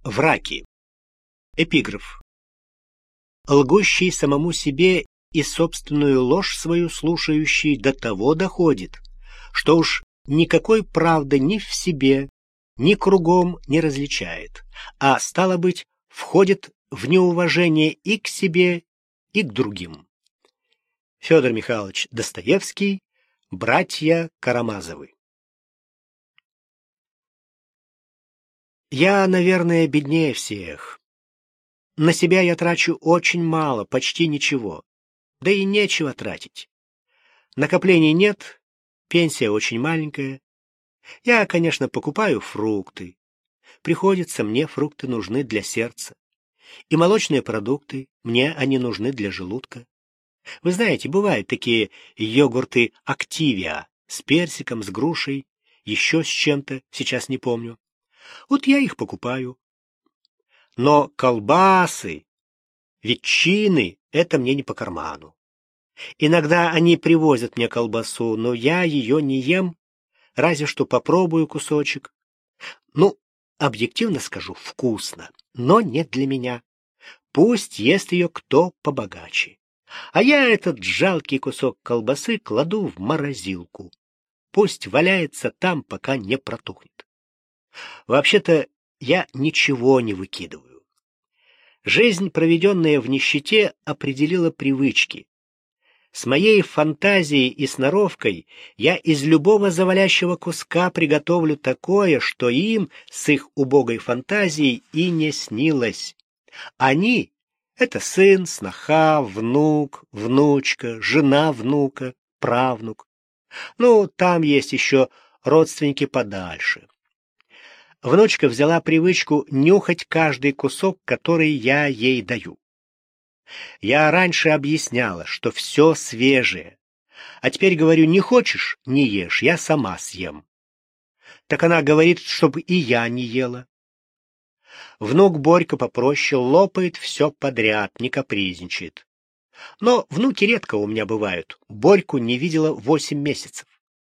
Враки. Эпиграф. Лгущий самому себе и собственную ложь свою слушающий до того доходит, что уж никакой правды ни в себе, ни кругом не различает, а, стало быть, входит в неуважение и к себе, и к другим. Федор Михайлович Достоевский, братья Карамазовы. Я, наверное, беднее всех. На себя я трачу очень мало, почти ничего. Да и нечего тратить. Накоплений нет, пенсия очень маленькая. Я, конечно, покупаю фрукты. Приходится, мне фрукты нужны для сердца. И молочные продукты, мне они нужны для желудка. Вы знаете, бывают такие йогурты Активиа с персиком, с грушей, еще с чем-то, сейчас не помню. Вот я их покупаю. Но колбасы, ветчины — это мне не по карману. Иногда они привозят мне колбасу, но я ее не ем, разве что попробую кусочек. Ну, объективно скажу, вкусно, но не для меня. Пусть ест ее кто побогаче. А я этот жалкий кусок колбасы кладу в морозилку. Пусть валяется там, пока не протухнет. Вообще-то я ничего не выкидываю. Жизнь, проведенная в нищете, определила привычки. С моей фантазией и сноровкой я из любого завалящего куска приготовлю такое, что им с их убогой фантазией и не снилось. Они — это сын, сноха, внук, внучка, жена внука, правнук. Ну, там есть еще родственники подальше. Внучка взяла привычку нюхать каждый кусок, который я ей даю. Я раньше объясняла, что все свежее, а теперь говорю: не хочешь — не ешь, я сама съем. Так она говорит, чтобы и я не ела. Внук Борька попроще, лопает все подряд, не капризничает. Но внуки редко у меня бывают, Борьку не видела 8 месяцев.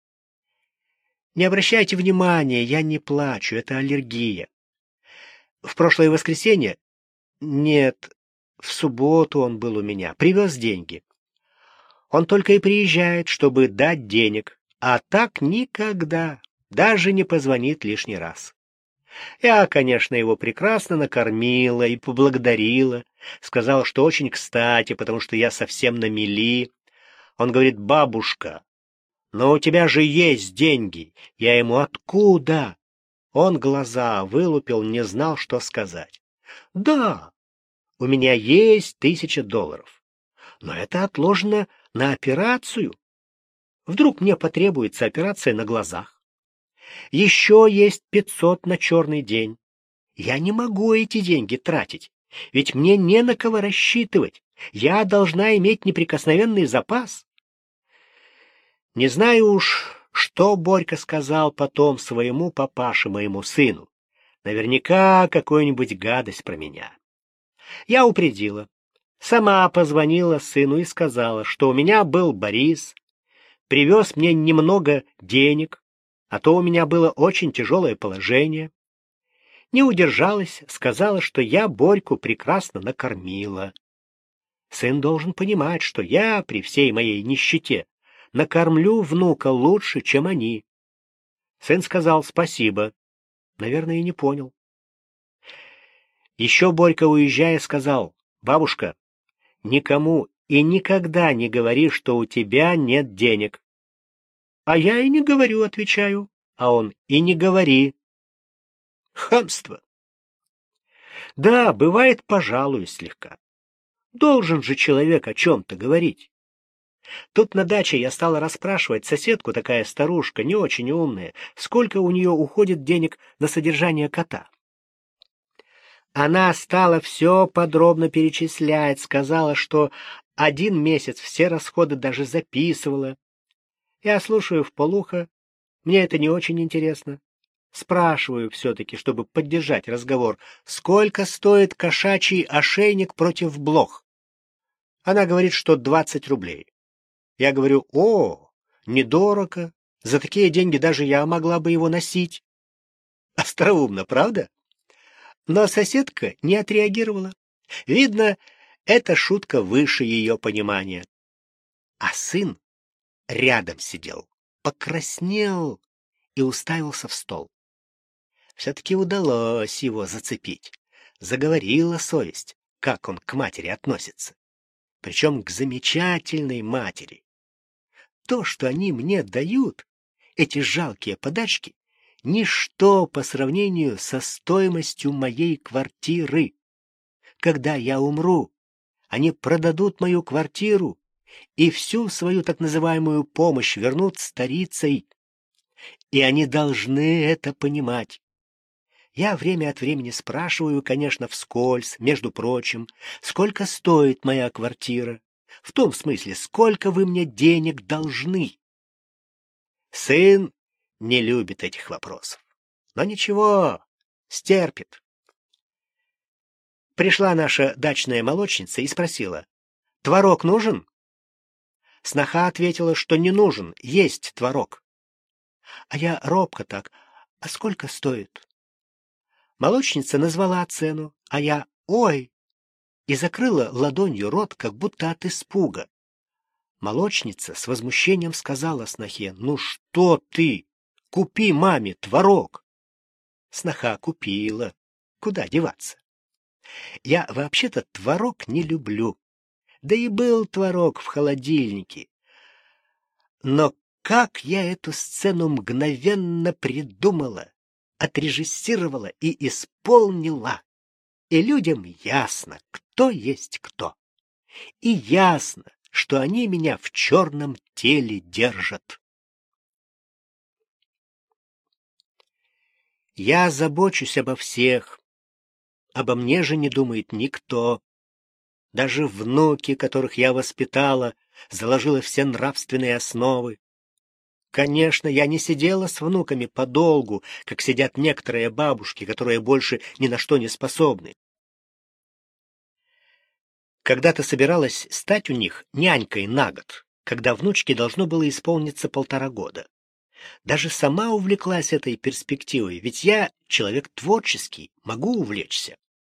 Не обращайте внимания, я не плачу, это аллергия. В прошлое воскресенье, нет, в субботу он был у меня, привез деньги. Он только и приезжает, чтобы дать денег, а так никогда, даже не позвонит лишний раз. Я, конечно, его прекрасно накормила и поблагодарила, сказала, что очень кстати, потому что я совсем на мели. Он говорит: бабушка, но у тебя же есть деньги. Я ему: откуда? Он глаза вылупил, не знал, что сказать. Да, у меня есть $1000, но это отложено на операцию. Вдруг мне потребуется операция на глазах. Еще есть 500 на черный день. Я не могу эти деньги тратить, ведь мне не на кого рассчитывать. Я должна иметь неприкосновенный запас. Не знаю уж, что Борька сказал потом своему папаше, моему сыну. Наверняка какую-нибудь гадость про меня. Я упредила. Сама позвонила сыну и сказала, что у меня был Борис, привез мне немного денег, а то у меня было очень тяжелое положение. Не удержалась, сказала, что я Борьку прекрасно накормила. Сын должен понимать, что я при всей моей нищете накормлю внука лучше, чем они. Сын сказал спасибо. Наверное, и не понял. Еще Борька, уезжая, сказал: бабушка, никому и никогда не говори, что у тебя нет денег. А я и не говорю, отвечаю. А он: и не говори. Хамство. Да, бывает, пожалуюсь слегка. Должен же человек о чем-то говорить. Тут на даче я стала расспрашивать соседку, такая старушка, не очень умная, сколько у нее уходит денег на содержание кота. Она стала все подробно перечислять, сказала, что 1 месяц все расходы даже записывала. Я слушаю вполуха, мне это не очень интересно. Спрашиваю все-таки, чтобы поддержать разговор: сколько стоит кошачий ошейник против блох? Она говорит, что 20 рублей. Я говорю: о, недорого, за такие деньги даже я могла бы его носить. Остроумно, правда? Но соседка не отреагировала. Видно, эта шутка выше ее понимания. А сын рядом сидел, покраснел и уставился в стол. Все-таки удалось его зацепить. Заговорила совесть, как он к матери относится. Причем к замечательной матери. То, что они мне дают, эти жалкие подачки, ничто по сравнению со стоимостью моей квартиры. Когда я умру, они продадут мою квартиру и всю свою так называемую помощь вернут старицей. И они должны это понимать. Я время от времени спрашиваю, конечно, вскользь, между прочим, сколько стоит моя квартира. В том смысле, сколько вы мне денег должны. Сын не любит этих вопросов. Но ничего, стерпит. Пришла наша дачная молочница и спросила: «Творог нужен?» Сноха ответила, что не нужен, есть творог. А я робко так: «А сколько стоит?» Молочница назвала цену, а я «Ой!» и закрыла ладонью рот, как будто от испуга. Молочница с возмущением сказала снохе: «Ну что ты? Купи маме творог!» Сноха купила. Куда деваться? Я вообще-то творог не люблю. Да и был творог в холодильнике. Но как я эту сцену мгновенно придумала, отрежиссировала и исполнила. И людям ясно, кто есть кто. И ясно, что они меня в черном теле держат. Я забочусь обо всех. Обо мне же не думает никто. Даже внуки, которых я воспитала, заложила все нравственные основы. Конечно, я не сидела с внуками подолгу, как сидят некоторые бабушки, которые больше ни на что не способны. Когда-то собиралась стать у них нянькой на год, когда внучке должно было исполниться 1,5 года. Даже сама увлеклась этой перспективой, ведь я человек творческий, могу увлечься.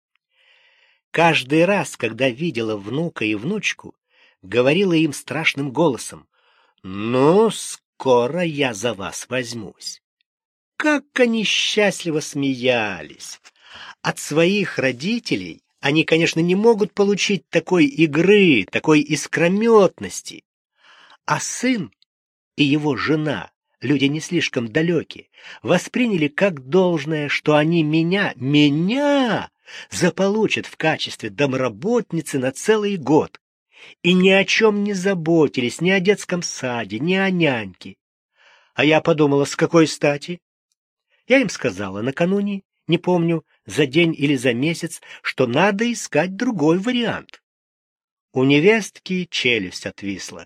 Каждый раз, когда видела внука и внучку, говорила им страшным голосом: «Ну, скоро я за вас возьмусь». Как они счастливо смеялись! От своих родителей они, конечно, не могут получить такой игры, такой искрометности. А сын и его жена, люди не слишком далекие, восприняли как должное, что они меня заполучат в качестве домработницы на целый год. И ни о чем не заботились, ни о детском саде, ни о няньке. А я подумала, с какой стати? Я им сказала накануне, не помню, за день или за месяц, что надо искать другой вариант. У невестки челюсть отвисла.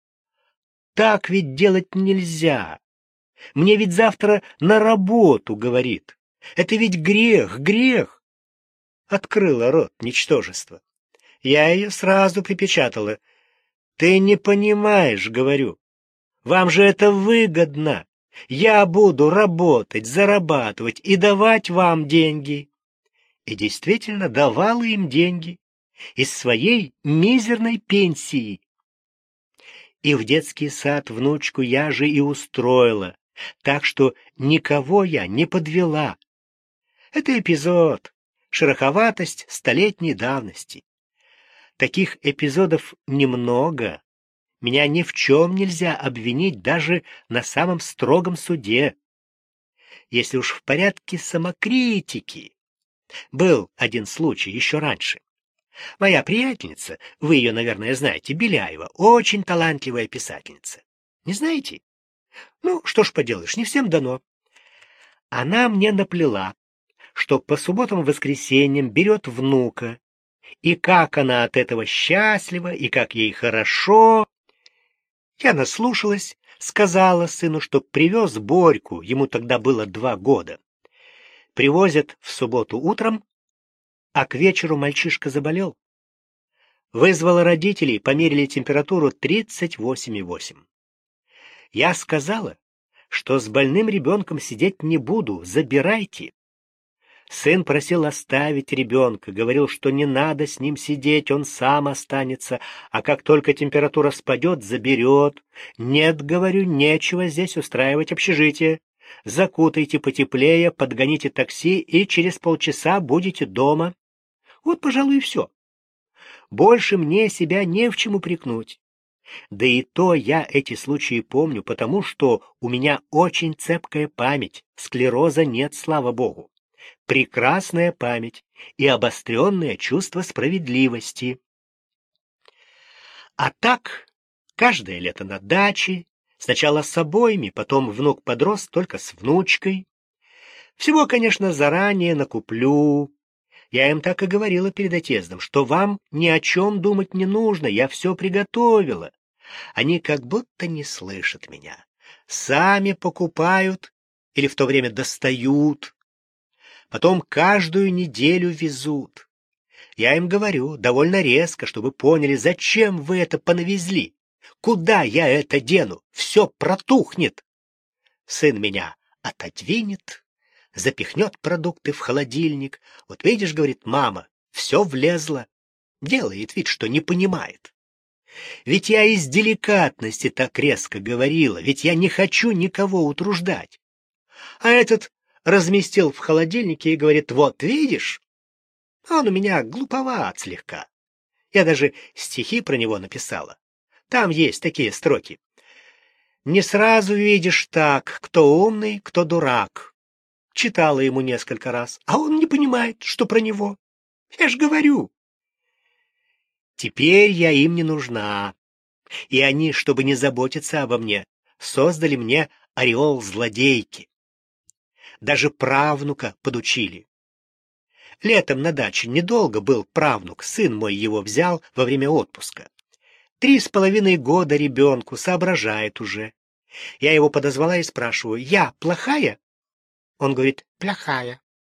Так ведь делать нельзя. Мне ведь завтра на работу, говорит. Это ведь грех, грех. Открыла рот ничтожество. Я ее сразу припечатала. Ты не понимаешь, говорю. Вам же это выгодно. Я буду работать, зарабатывать и давать вам деньги. И действительно давала им деньги из своей мизерной пенсии. И в детский сад внучку я же и устроила, так что никого я не подвела. Это эпизод, шероховатость столетней давности. Таких эпизодов немного. Меня ни в чем нельзя обвинить даже на самом строгом суде. Если уж в порядке самокритики. Был один случай еще раньше. Моя приятельница, вы ее, наверное, знаете, Беляева, очень талантливая писательница. Не знаете? Ну, что ж поделаешь, не всем дано. Она мне наплела, что по субботам-воскресеньям берет внука, и как она от этого счастлива, и как ей хорошо. Я наслушалась, сказала сыну, что привез Борьку, ему тогда было 2 года. Привозят в субботу утром, а к вечеру мальчишка заболел. Вызвала родителей, померили температуру 38,8. Я сказала, что с больным ребенком сидеть не буду, забирайте. Сын просил оставить ребенка, говорил, что не надо с ним сидеть, он сам останется, а как только температура спадет, заберет. Нет, говорю, нечего здесь устраивать общежитие. Закутайте потеплее, подгоните такси, и через полчаса будете дома. Вот, пожалуй, и все. Больше мне себя не в чем упрекнуть. Да и то я эти случаи помню, потому что у меня очень цепкая память, склероза нет, слава богу. Прекрасная память и обостренное чувство справедливости. А так, каждое лето на даче, сначала с обоими, потом внук подрос только с внучкой. Всего, конечно, заранее накуплю. Я им так и говорила перед отъездом, что вам ни о чем думать не нужно, я все приготовила. Они как будто не слышат меня. Сами покупают или в то время достают. Потом каждую неделю везут. Я им говорю довольно резко, чтобы поняли, зачем вы это понавезли. Куда я это дену? Все протухнет. Сын меня отодвинет, запихнет продукты в холодильник. Вот видишь, говорит, мама, все влезло. Делает вид, что не понимает. Ведь я из деликатности так резко говорила, ведь я не хочу никого утруждать. А этот разместил в холодильнике и говорит, вот видишь, он у меня глуповат слегка. Я даже стихи про него написала. Там есть такие строки. Не сразу видишь так, кто умный, кто дурак. Читала ему несколько раз, а он не понимает, что про него. Я ж говорю. Теперь я им не нужна. И они, чтобы не заботиться обо мне, создали мне ореол злодейки. Даже правнука подучили. Летом на даче недолго был правнук, сын мой его взял во время отпуска. 3,5 года ребенку, соображает уже. Я его подозвала и спрашиваю, я плохая? Он говорит, плохая.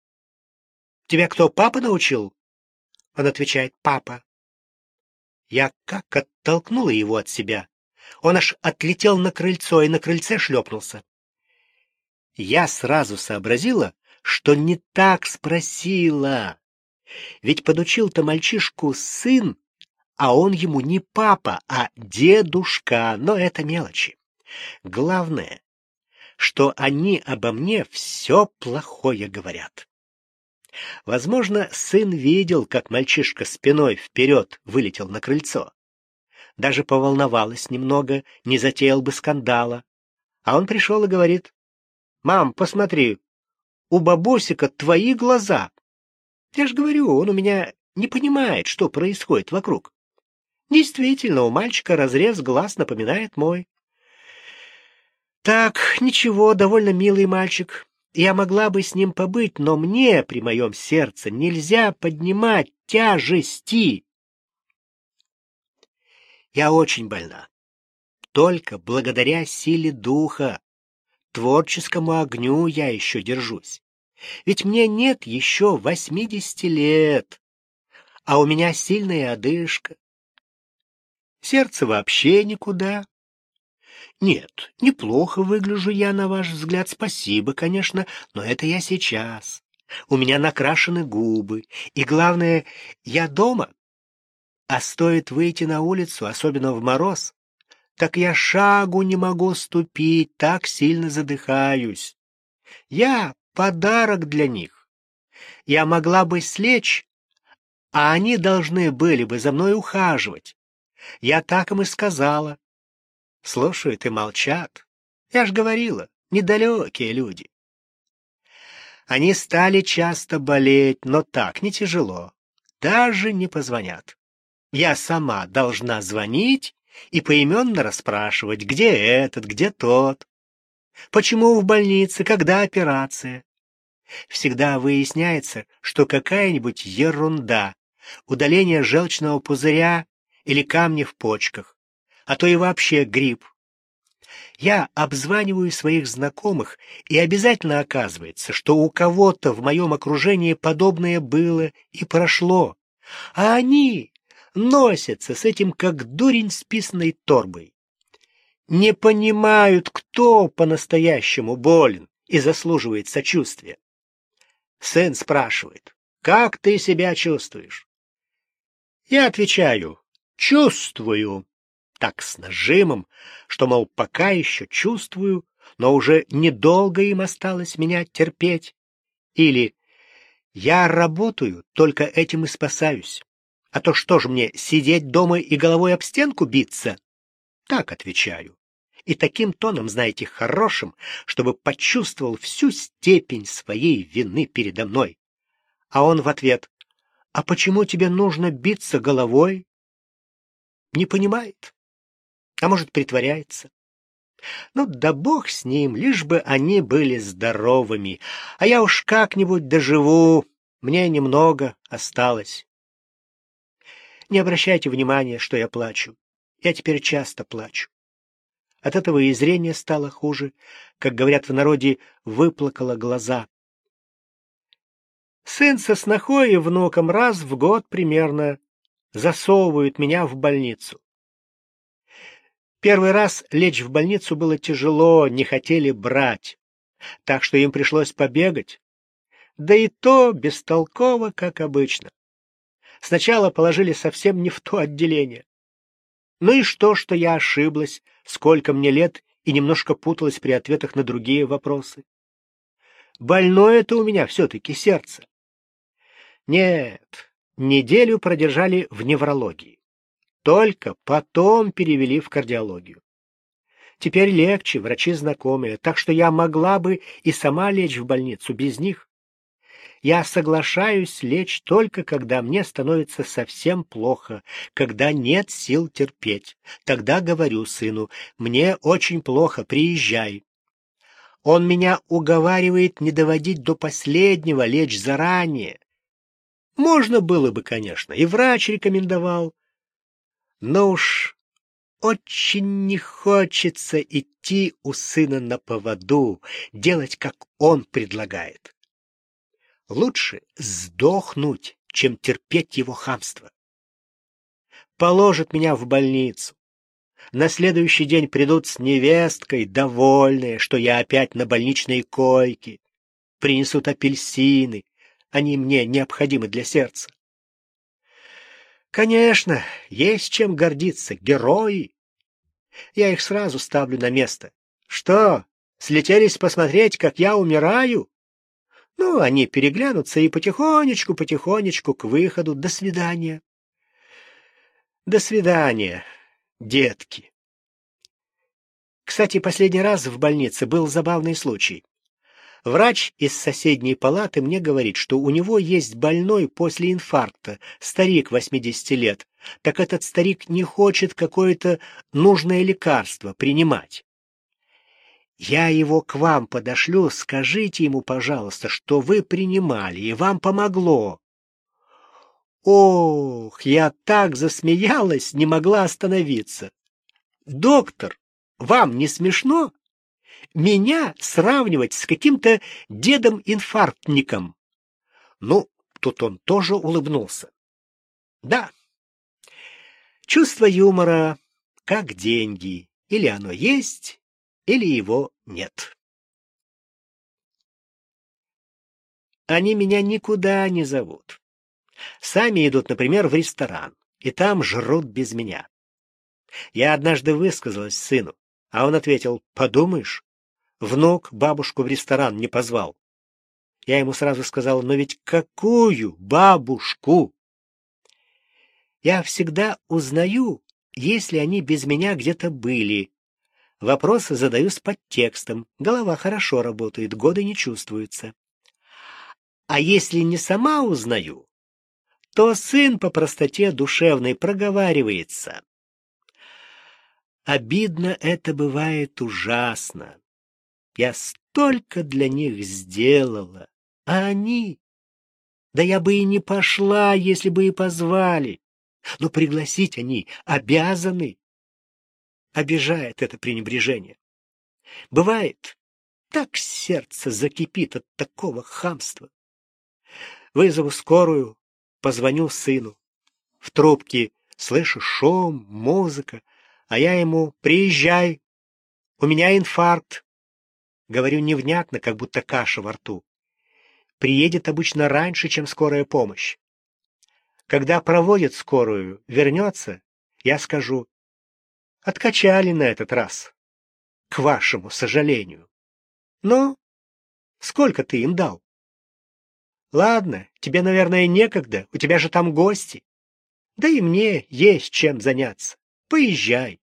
Тебя кто, папа научил? Он отвечает, папа. Я как оттолкнула его от себя. Он аж отлетел на крыльцо и на крыльце шлепнулся. Я сразу сообразила, что не так спросила. Ведь подучил-то мальчишку сын, а он ему не папа, а дедушка, но это мелочи. Главное, что они обо мне все плохое говорят. Возможно, сын видел, как мальчишка спиной вперед вылетел на крыльцо. Даже поволновалась немного, не затеял бы скандала. А он пришел и говорит, «Мам, посмотри, у бабусика твои глаза». Я же говорю, он у меня не понимает, что происходит вокруг. Действительно, у мальчика разрез глаз напоминает мой. Так, ничего, довольно милый мальчик. Я могла бы с ним побыть, но мне при моем сердце нельзя поднимать тяжести. Я очень больна. Только благодаря силе духа, творческому огню я еще держусь. Ведь мне нет еще 80 лет, а у меня сильная одышка. Сердце вообще никуда. Нет, неплохо выгляжу я, на ваш взгляд, спасибо, конечно, но это я сейчас. У меня накрашены губы, и главное, я дома. А стоит выйти на улицу, особенно в мороз, так я шагу не могу ступить, так сильно задыхаюсь. Я подарок для них. Я могла бы слечь, а они должны были бы за мной ухаживать. Я так им и сказала. Слушают и молчат. Я ж говорила, недалекие люди. Они стали часто болеть, но так не тяжело. Даже не позвонят. Я сама должна звонить и поименно расспрашивать, где этот, где тот. Почему в больнице, когда операция? Всегда выясняется, что какая-нибудь ерунда, удаление желчного пузыря или камни в почках, а то и вообще грипп. Я обзваниваю своих знакомых, и обязательно оказывается, что у кого-то в моем окружении подобное было и прошло, а они носятся с этим как дурень с писаной торбой. Не понимают, кто по-настоящему болен и заслуживает сочувствия. Сын спрашивает: «Как ты себя чувствуешь?» Я отвечаю: «Чувствую». Так с нажимом, что, мол, пока еще чувствую, но уже недолго им осталось меня терпеть. Или: «Я работаю, только этим и спасаюсь. А то что же мне, сидеть дома и головой об стенку биться?» Так отвечаю. И таким тоном, знаете, хорошим, чтобы почувствовал всю степень своей вины передо мной. А он в ответ: «А почему тебе нужно биться головой?» Не понимает. А может, притворяется. Ну, да бог с ним, лишь бы они были здоровыми. А я уж как-нибудь доживу, мне немного осталось. Не обращайте внимания, что я плачу. Я теперь часто плачу. От этого и зрение стало хуже, как говорят в народе, выплакало глаза. Сын со снохой и внуком раз в год примерно засовывают меня в больницу. Первый раз лечь в больницу было тяжело, не хотели брать, так что им пришлось побегать. Да и то бестолково, как обычно. Сначала положили совсем не в то отделение. Ну и что я ошиблась, сколько мне лет, и немножко путалась при ответах на другие вопросы? Больное это у меня все-таки сердце. Нет, неделю продержали в неврологии. Только потом перевели в кардиологию. Теперь легче, врачи знакомые, так что я могла бы и сама лечь в больницу без них. Я соглашаюсь лечь только когда мне становится совсем плохо, когда нет сил терпеть. Тогда говорю сыну: «Мне очень плохо, приезжай». Он меня уговаривает не доводить до последнего, лечь заранее. Можно было бы, конечно, и врач рекомендовал. Но уж очень не хочется идти у сына на поводу, делать, как он предлагает. Лучше сдохнуть, чем терпеть его хамство. Положат меня в больницу. На следующий день придут с невесткой, довольные, что я опять на больничной койке. Принесут апельсины. Они мне необходимы для сердца. Конечно, есть чем гордиться, герои. Я их сразу ставлю на место. Что, слетелись посмотреть, как я умираю? Ну, они переглянутся и потихонечку к выходу. До свидания. До свидания, детки. Кстати, последний раз в больнице был забавный случай. Врач из соседней палаты мне говорит, что у него есть больной после инфаркта, старик 80 лет. Так этот старик не хочет какое-то нужное лекарство принимать. Я его к вам подошлю, скажите ему, пожалуйста, что вы принимали, и вам помогло. Ох, я так засмеялась, не могла остановиться. Доктор, вам не смешно? Меня сравнивать с каким-то дедом-инфарктником? Ну, тут он тоже улыбнулся. Да, чувство юмора как деньги. Или оно есть, или его нет. Они меня никуда не зовут. Сами идут, например, в ресторан, и там жрут без меня. Я однажды высказалась сыну, а он ответил: «Подумаешь, внук бабушку в ресторан не позвал». Я ему сразу сказала: «Но ведь какую бабушку?» Я всегда узнаю, если они без меня где-то были. Вопросы задаю с подтекстом, голова хорошо работает, годы не чувствуются. А если не сама узнаю, то сын по простоте душевной проговаривается. Обидно это бывает ужасно. Я столько для них сделала, а они... Да я бы и не пошла, если бы и позвали. Но пригласить они обязаны. Обижает это пренебрежение. Бывает, так сердце закипит от такого хамства. Вызову скорую, позвоню сыну. В трубке слышу шум, музыка, а я ему: «Приезжай, у меня инфаркт». Говорю невнятно, как будто каша во рту. приедет обычно раньше, чем скорая помощь. Когда проводит скорую, вернется, я скажу: откачали на этот раз, к вашему сожалению. Ну, сколько ты им дал? Ладно, тебе, наверное, некогда, у тебя же там гости. Да и мне есть чем заняться. Поезжай.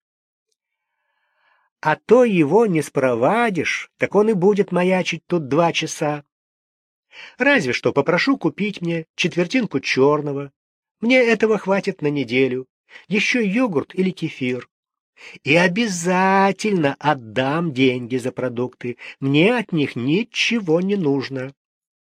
А то его не спровадишь, так он и будет маячить тут 2 часа. Разве что попрошу купить мне четвертинку черного. Мне этого хватит на неделю. Еще йогурт или кефир. И обязательно отдам деньги за продукты. Мне от них ничего не нужно.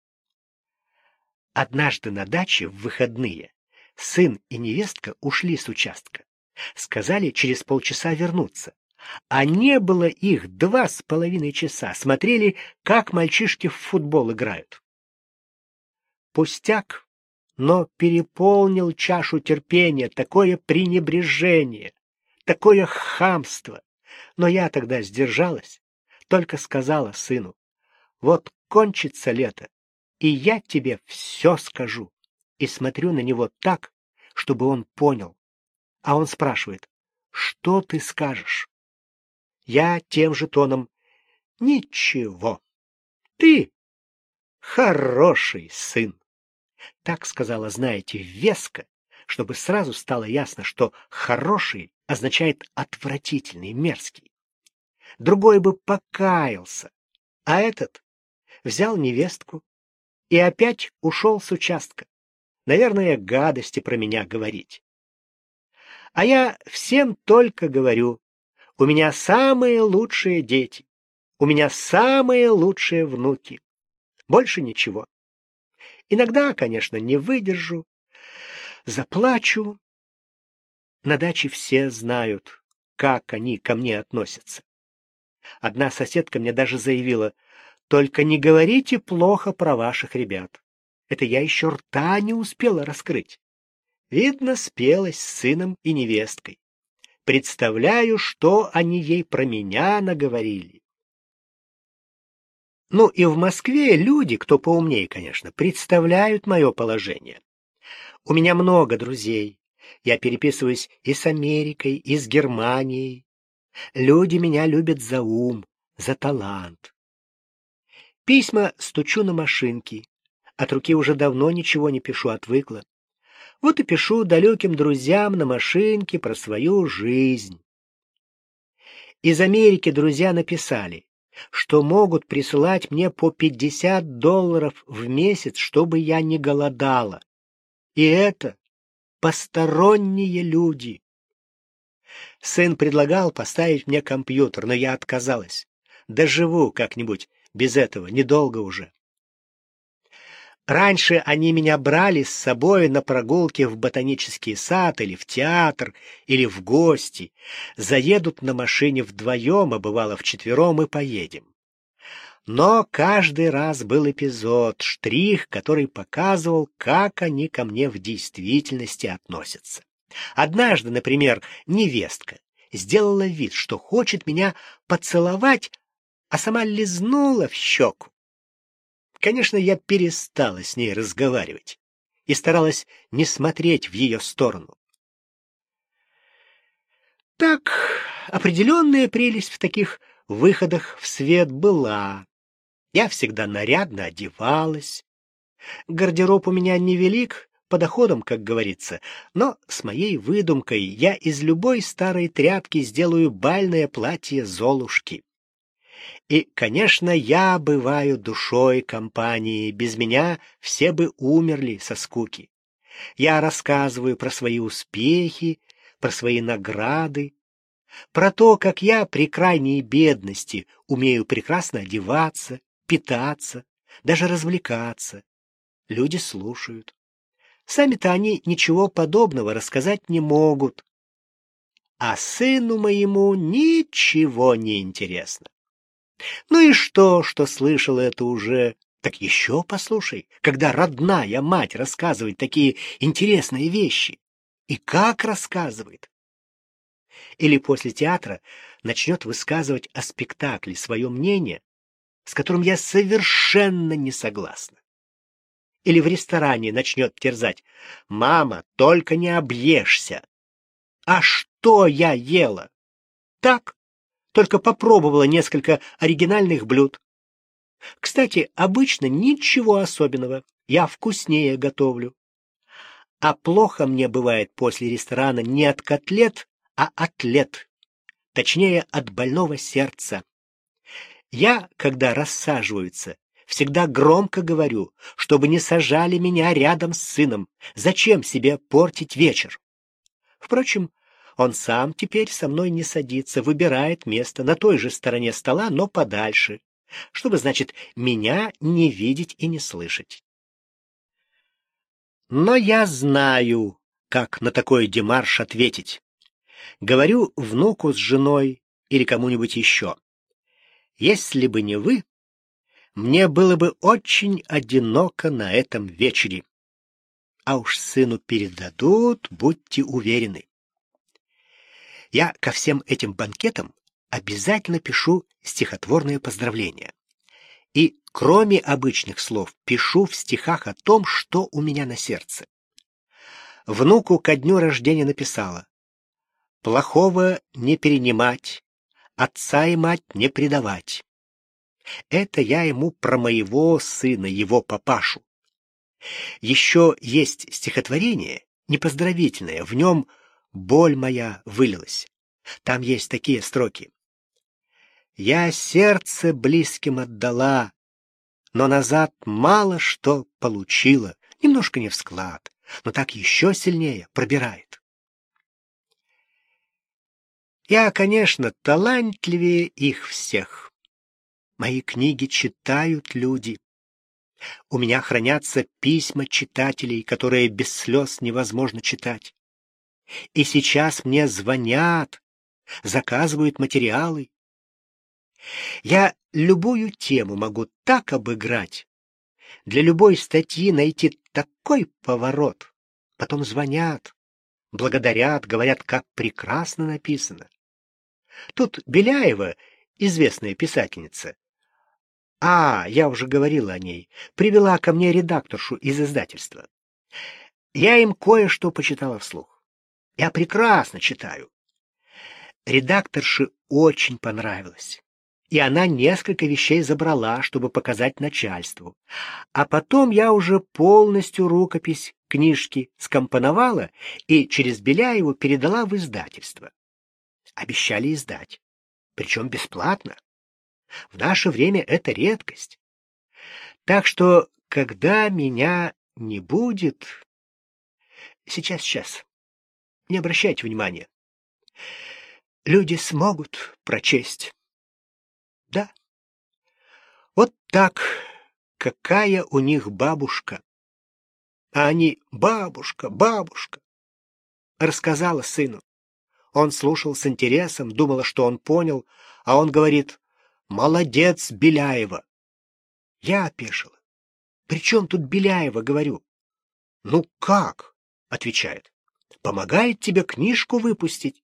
Однажды на даче в выходные сын и невестка ушли с участка. Сказали через полчаса вернуться. А не было их 2,5 часа. Смотрели, как мальчишки в футбол играют. Пустяк, но переполнил чашу терпения такое пренебрежение, такое хамство. Но я тогда сдержалась, только сказала сыну: вот кончится лето, и я тебе все скажу. И смотрю на него так, чтобы он понял. А он спрашивает: что ты скажешь? Я тем же тоном: ничего. Ты хороший сын. Так сказала, знаете, веско, чтобы сразу стало ясно, что хороший означает отвратительный, мерзкий. Другой бы покаялся, а этот взял невестку и опять ушел с участка. Наверное, гадости про меня говорить. А я всем только говорю: у меня самые лучшие дети, у меня самые лучшие внуки. Больше ничего. Иногда, конечно, не выдержу, заплачу. На даче все знают, как они ко мне относятся. Одна соседка мне даже заявила: только не говорите плохо про ваших ребят. Это я еще рта не успела раскрыть. Видно, спелась с сыном и невесткой. Представляю, что они ей про меня наговорили. Ну и в Москве люди, кто поумнее, конечно, представляют мое положение. У меня много друзей. Я переписываюсь и с Америкой, и с Германией. Люди меня любят за ум, за талант. Письма стучу на машинке. От руки уже давно ничего не пишу, отвыкла. Вот и пишу далеким друзьям на машинке про свою жизнь. Из Америки друзья написали, что могут присылать мне по $50 в месяц, чтобы я не голодала. И это посторонние люди. Сын предлагал поставить мне компьютер, но я отказалась. Доживу как-нибудь без этого, недолго уже. Раньше они меня брали с собой на прогулки в ботанический сад или в театр, или в гости. Заедут на машине вдвоем, а бывало вчетвером, и поедем. Но каждый раз был эпизод, штрих, который показывал, как они ко мне в действительности относятся. Однажды, например, невестка сделала вид, что хочет меня поцеловать, а сама лизнула в щеку. Конечно, я перестала с ней разговаривать и старалась не смотреть в ее сторону. Так, определенная прелесть в таких выходах в свет была. Я всегда нарядно одевалась. Гардероб у меня невелик, по доходам, как говорится, но с моей выдумкой я из любой старой тряпки сделаю бальное платье Золушки. И, конечно, я бываю душой компании, без меня все бы умерли со скуки. Я рассказываю про свои успехи, про свои награды, про то, как я при крайней бедности умею прекрасно одеваться, питаться, даже развлекаться. Люди слушают. Сами-то они ничего подобного рассказать не могут. А сыну моему ничего не интересно. Ну и что слышал это уже? Так еще послушай, когда родная мать рассказывает такие интересные вещи. И как рассказывает. Или после театра начнет высказывать о спектакле свое мнение, с которым я совершенно не согласна. или в ресторане начнет терзать: «Мама, только не объешься». А что я ела? Так, только попробовала несколько оригинальных блюд. Кстати, обычно ничего особенного, я вкуснее готовлю. А плохо мне бывает после ресторана не от котлет, а от лет. Точнее, от больного сердца. Я, когда рассаживаются, всегда громко говорю, чтобы не сажали меня рядом с сыном. Зачем себе портить вечер? Впрочем, он сам теперь со мной не садится, выбирает место на той же стороне стола, но подальше, чтобы, значит, меня не видеть и не слышать. Но я знаю, как на такой демарш ответить. Говорю внуку с женой или кому-нибудь еще: если бы не вы, мне было бы очень одиноко на этом вечере. А уж сыну передадут, будьте уверены. Я ко всем этим банкетам обязательно пишу стихотворные поздравления. И, кроме обычных слов, пишу в стихах о том, что у меня на сердце. Внуку ко дню рождения написала: «Плохого не перенимать, отца и мать не предавать». Это я ему про моего сына, его папашу. Еще есть стихотворение, непоздравительное, в нем боль моя вылилась. Там есть такие строки: «Я сердце близким отдала, но назад мало что получила, немножко не всклад, но так еще сильнее пробирает». Я, конечно, талантливее их всех. Мои книги читают люди. У меня хранятся письма читателей, которые без слез невозможно читать. И сейчас мне звонят, заказывают материалы. Я любую тему могу так обыграть, для любой статьи найти такой поворот. Потом звонят, благодарят, говорят, как прекрасно написано. Тут Беляева, известная писательница, я уже говорила о ней, привела ко мне редакторшу из издательства. Я им кое-что почитала вслух. Я прекрасно читаю. Редакторше очень понравилось. И она несколько вещей забрала, чтобы показать начальству. А потом я уже полностью рукопись книжки скомпоновала и через Беляеву передала в издательство. Обещали издать. Причем бесплатно. В наше время это редкость. Так что, когда меня не будет... Сейчас. Не обращайте внимания. Люди смогут прочесть. Да. Вот так. Какая у них бабушка. А они: бабушка. Рассказала сыну. Он слушал с интересом, думала, что он понял, а он говорит: молодец, Беляева. Я опешила. При чем тут Беляева, говорю? Ну как? Отвечает: помогает тебе книжку выпустить.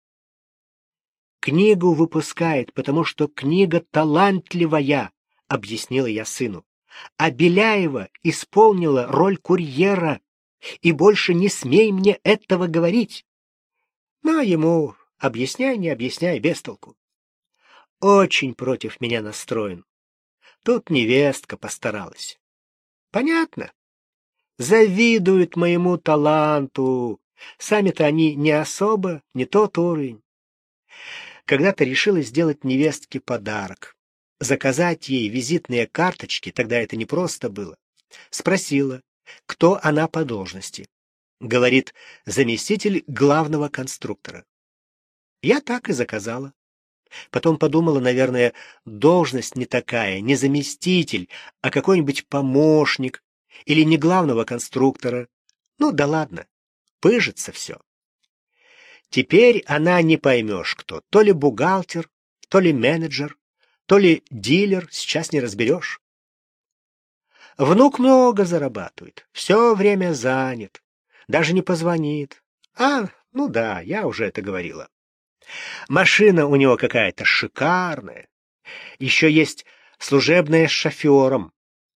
Книгу выпускает, потому что книга талантливая, объяснила я сыну. А Беляева исполнила роль курьера, и больше не смей мне этого говорить. Но ему объясняй, не объясняй, без толку. Очень против меня настроен. Тут невестка постаралась. Понятно. Завидуют моему таланту. Сами-то они не особо, не тот уровень. Когда-то решила сделать невестке подарок. Заказать ей визитные карточки, тогда это непросто было. Спросила, кто она по должности. Говорит: заместитель главного конструктора. Я так и заказала. Потом подумала, наверное, должность не такая, не заместитель, а какой-нибудь помощник или не главного конструктора. Ну да ладно, пыжится все. Теперь она не поймешь кто, то ли бухгалтер, то ли менеджер, то ли дилер, сейчас не разберешь. Внук много зарабатывает, все время занят, даже не позвонит. Ну да, я уже это говорила. Машина у него какая-то шикарная. Еще есть служебная с шофером.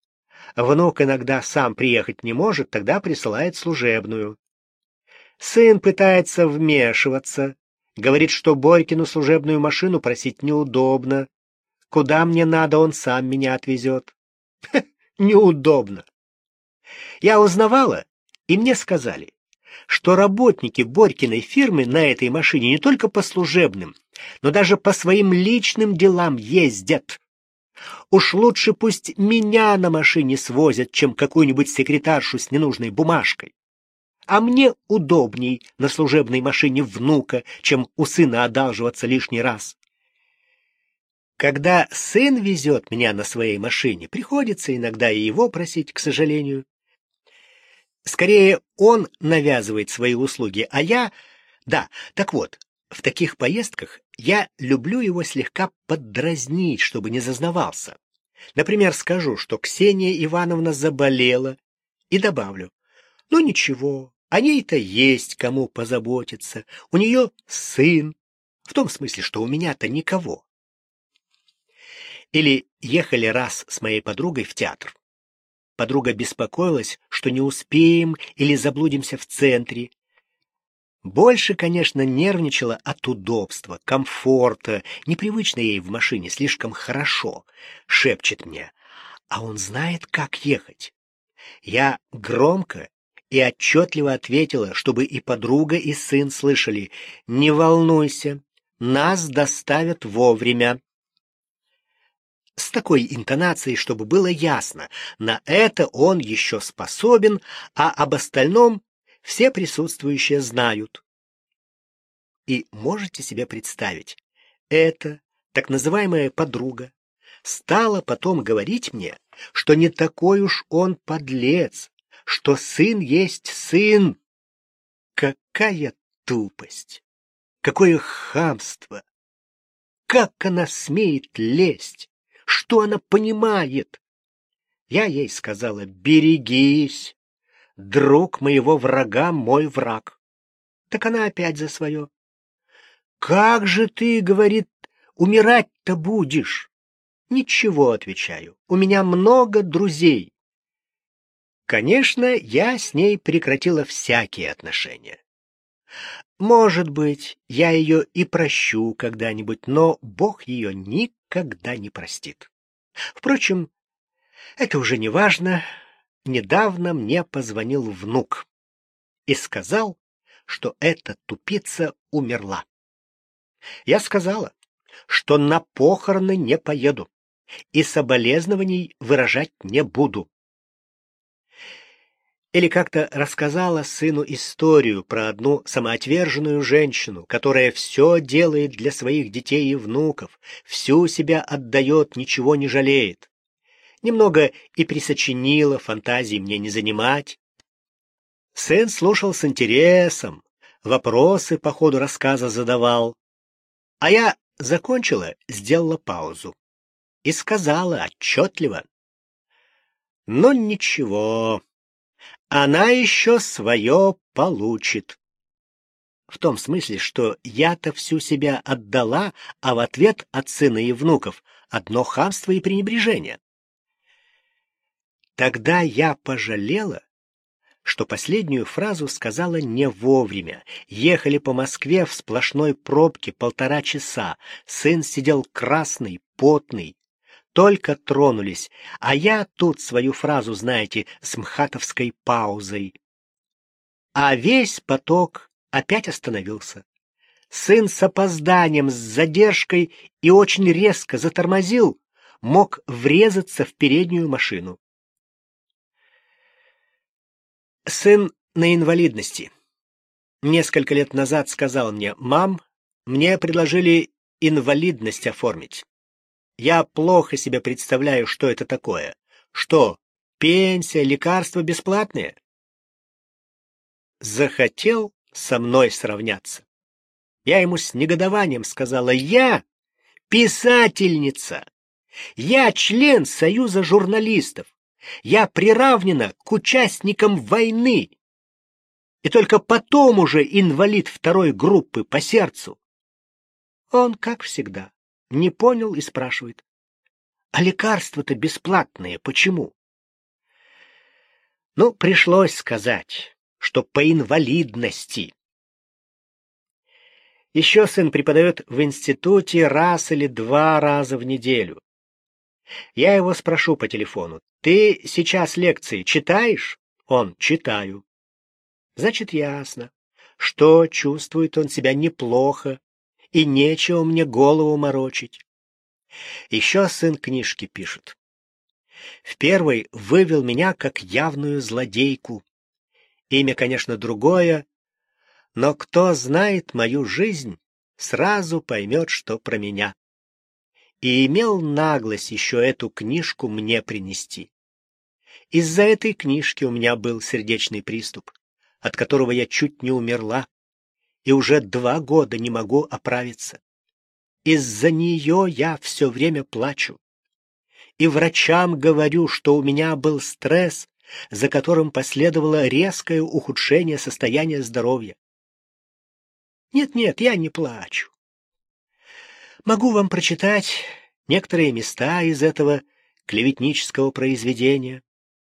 Внук иногда сам приехать не может, тогда присылает служебную. Сын пытается вмешиваться, говорит, что Борькину служебную машину просить неудобно. Куда мне надо, он сам меня отвезет. Неудобно. Я узнавала, и мне сказали, что работники Борькиной фирмы на этой машине не только по служебным, но даже по своим личным делам ездят. Уж лучше пусть меня на машине свозят, чем какую-нибудь секретаршу с ненужной бумажкой. А мне удобней на служебной машине внука, чем у сына одалживаться лишний раз. Когда сын везет меня на своей машине, приходится иногда и его просить, к сожалению. Скорее, он навязывает свои услуги, а я... Да, так вот, в таких поездках я люблю его слегка поддразнить, чтобы не зазнавался. Например, скажу, что Ксения Ивановна заболела, и добавлю: ну ничего, о ней-то есть кому позаботиться, у нее сын, в том смысле, что у меня-то никого. Или ехали раз с моей подругой в театр. Подруга беспокоилась, что не успеем или заблудимся в центре. Больше, конечно, нервничала от удобства, комфорта, непривычно ей в машине, слишком хорошо. Шепчет мне: а он знает, как ехать. Я громко и отчетливо ответила, чтобы и подруга, и сын слышали: не волнуйся, нас доставят вовремя. С такой интонацией, чтобы было ясно, на это он еще способен, а об остальном все присутствующие знают. И можете себе представить, эта так называемая подруга стала потом говорить мне, что не такой уж он подлец, что сын есть сын. Какая тупость! Какое хамство! Как она смеет лезть? Что она понимает? Я ей сказала: берегись, друг моего врага мой враг. Так она опять за свое. Как же ты, говорит, умирать-то будешь? Ничего, отвечаю, у меня много друзей. Конечно, я с ней прекратила всякие отношения. Может быть, я ее и прощу когда-нибудь, но Бог ее никогда не простит. Впрочем, это уже не важно. Недавно мне позвонил внук и сказал, что эта тупица умерла. Я сказала, что на похороны не поеду и соболезнований выражать не буду. Или как-то рассказала сыну историю про одну самоотверженную женщину, которая все делает для своих детей и внуков, всю себя отдает, ничего не жалеет. Немного и присочинила, фантазии мне не занимать. Сын слушал с интересом, вопросы по ходу рассказа задавал. А я закончила, сделала паузу и сказала отчетливо: но ничего, она еще свое получит. В том смысле, что я-то всю себя отдала, а в ответ от сына и внуков одно хамство и пренебрежение. Тогда я пожалела, что последнюю фразу сказала не вовремя. Ехали по Москве в сплошной пробке 1,5 часа. Сын сидел красный, потный. Только тронулись, а я тут свою фразу, знаете, с мхатовской паузой. А весь поток опять остановился. Сын с опозданием, с задержкой и очень резко затормозил, мог врезаться в переднюю машину. Сын на инвалидности. Несколько лет назад сказал мне: мам, мне предложили инвалидность оформить. Я плохо себе представляю, что это такое. Что, пенсия, лекарства бесплатные? Захотел со мной сравняться. Я ему с негодованием сказала: я писательница, я член Союза журналистов, я приравнена к участникам войны, и только потом уже инвалид 2-й группы по сердцу. Он, как всегда, не понял и спрашивает: а лекарства-то бесплатные, почему? Ну, пришлось сказать, что по инвалидности. Еще сын преподает в институте раз или 2 раза в неделю. Я его спрошу по телефону: «Ты сейчас лекции читаешь?» Он: «Читаю». Значит, ясно, что чувствует он себя неплохо, и нечего мне голову морочить. Еще сын книжки пишет. В первой вывел меня как явную злодейку. Имя, конечно, другое, но кто знает мою жизнь, сразу поймет, что про меня. И имел наглость еще эту книжку мне принести. Из-за этой книжки у меня был сердечный приступ, от которого я чуть не умерла, и уже 2 года не могу оправиться. Из-за нее я все время плачу. И врачам говорю, что у меня был стресс, за которым последовало резкое ухудшение состояния здоровья. Нет, я не плачу. Могу вам прочитать некоторые места из этого клеветнического произведения.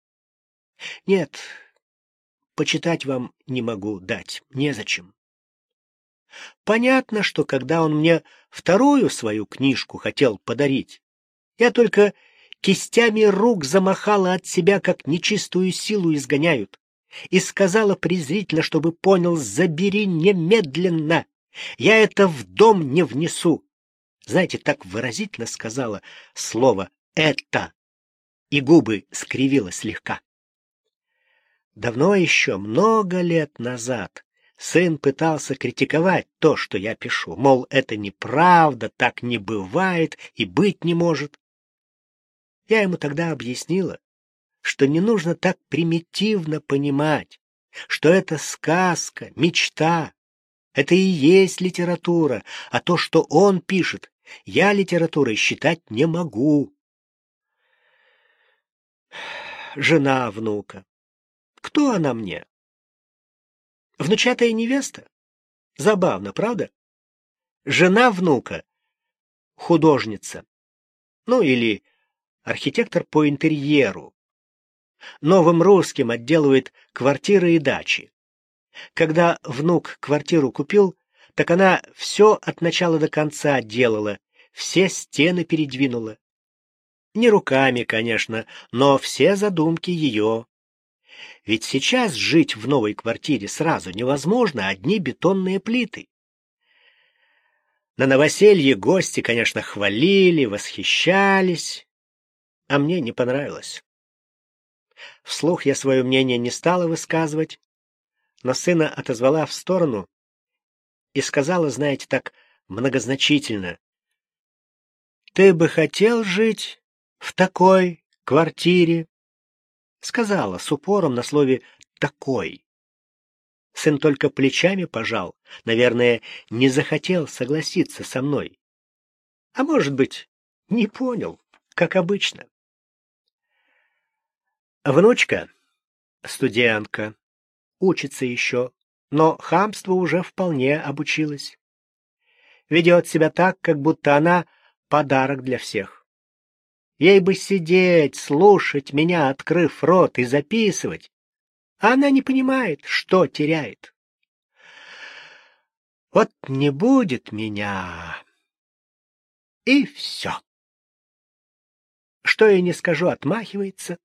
Нет, почитать вам не могу дать, незачем. Понятно, что когда он мне вторую свою книжку хотел подарить, я только кистями рук замахала от себя, как нечистую силу изгоняют, и сказала презрительно, чтобы понял: «Забери немедленно, я это в дом не внесу». Знаете, так выразительно сказала слово «это», и губы скривила слегка. Давно еще, много лет назад, сын пытался критиковать то, что я пишу, мол, это неправда, так не бывает и быть не может. Я ему тогда объяснила, что не нужно так примитивно понимать, что это сказка, мечта. Это и есть литература, а то, что он пишет, я литературой считать не могу. Жена внука. Кто она мне? Внучатая невеста? Забавно, правда? Жена внука — художница. Ну, или архитектор по интерьеру. Новым русским отделывает квартиры и дачи. Когда внук квартиру купил, так она все от начала до конца делала, все стены передвинула. Не руками, конечно, но все задумки ее. Ведь сейчас жить в новой квартире сразу невозможно, одни бетонные плиты. На новоселье гости, конечно, хвалили, восхищались, а мне не понравилось. Вслух я свое мнение не стала высказывать, но сына отозвала в сторону и сказала, знаете, так многозначительно: «Ты бы хотел жить в такой квартире?» Сказала с упором на слове «такой». Сын только плечами пожал, наверное, не захотел согласиться со мной. А может быть, не понял, как обычно. Внучка, студентка, учится еще, но хамству уже вполне обучилась. Ведет себя так, как будто она подарок для всех. Ей бы сидеть, слушать меня, открыв рот, и записывать. А она не понимает, что теряет. Вот не будет меня, и все. Что я не скажу, отмахивается.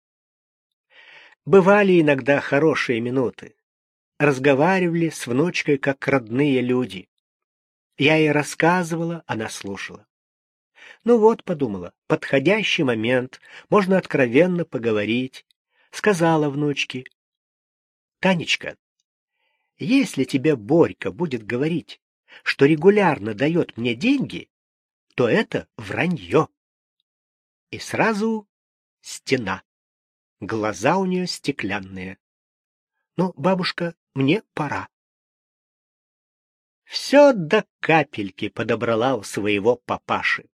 Бывали иногда хорошие минуты. Разговаривали с внучкой, как родные люди. Я ей рассказывала, она слушала. Ну вот, подумала, подходящий момент, можно откровенно поговорить. Сказала внучке: «Танечка, если тебе Борька будет говорить, что регулярно дает мне деньги, то это вранье». И сразу стена. Глаза у нее стеклянные. «Ну, бабушка, мне пора». Все до капельки подобрала у своего папаши.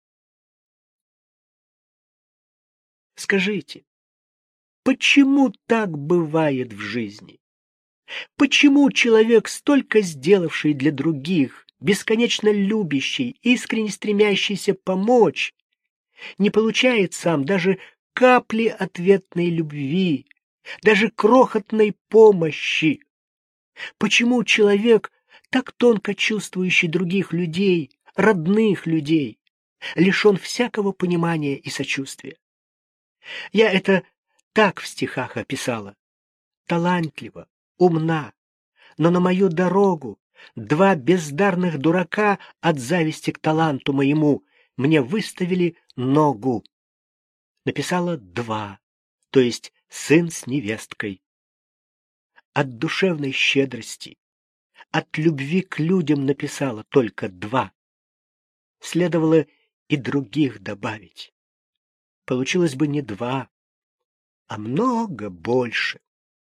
Скажите, почему так бывает в жизни? Почему человек, столько сделавший для других, бесконечно любящий, искренне стремящийся помочь, не получает сам даже капли ответной любви, даже крохотной помощи. Почему человек, так тонко чувствующий других людей, родных людей, лишен всякого понимания и сочувствия? Я это так в стихах описала. Талантлива, умна, но на мою дорогу два бездарных дурака от зависти к таланту моему мне выставили ногу. Написала два, то есть сын с невесткой. От душевной щедрости, от любви к людям написала только два. Следовало и других добавить. Получилось бы не два, а много больше.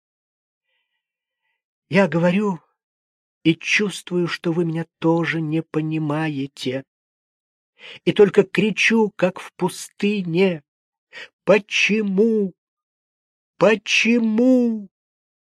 Я говорю и чувствую, что вы меня тоже не понимаете. И только кричу, как в пустыне: почему? Почему?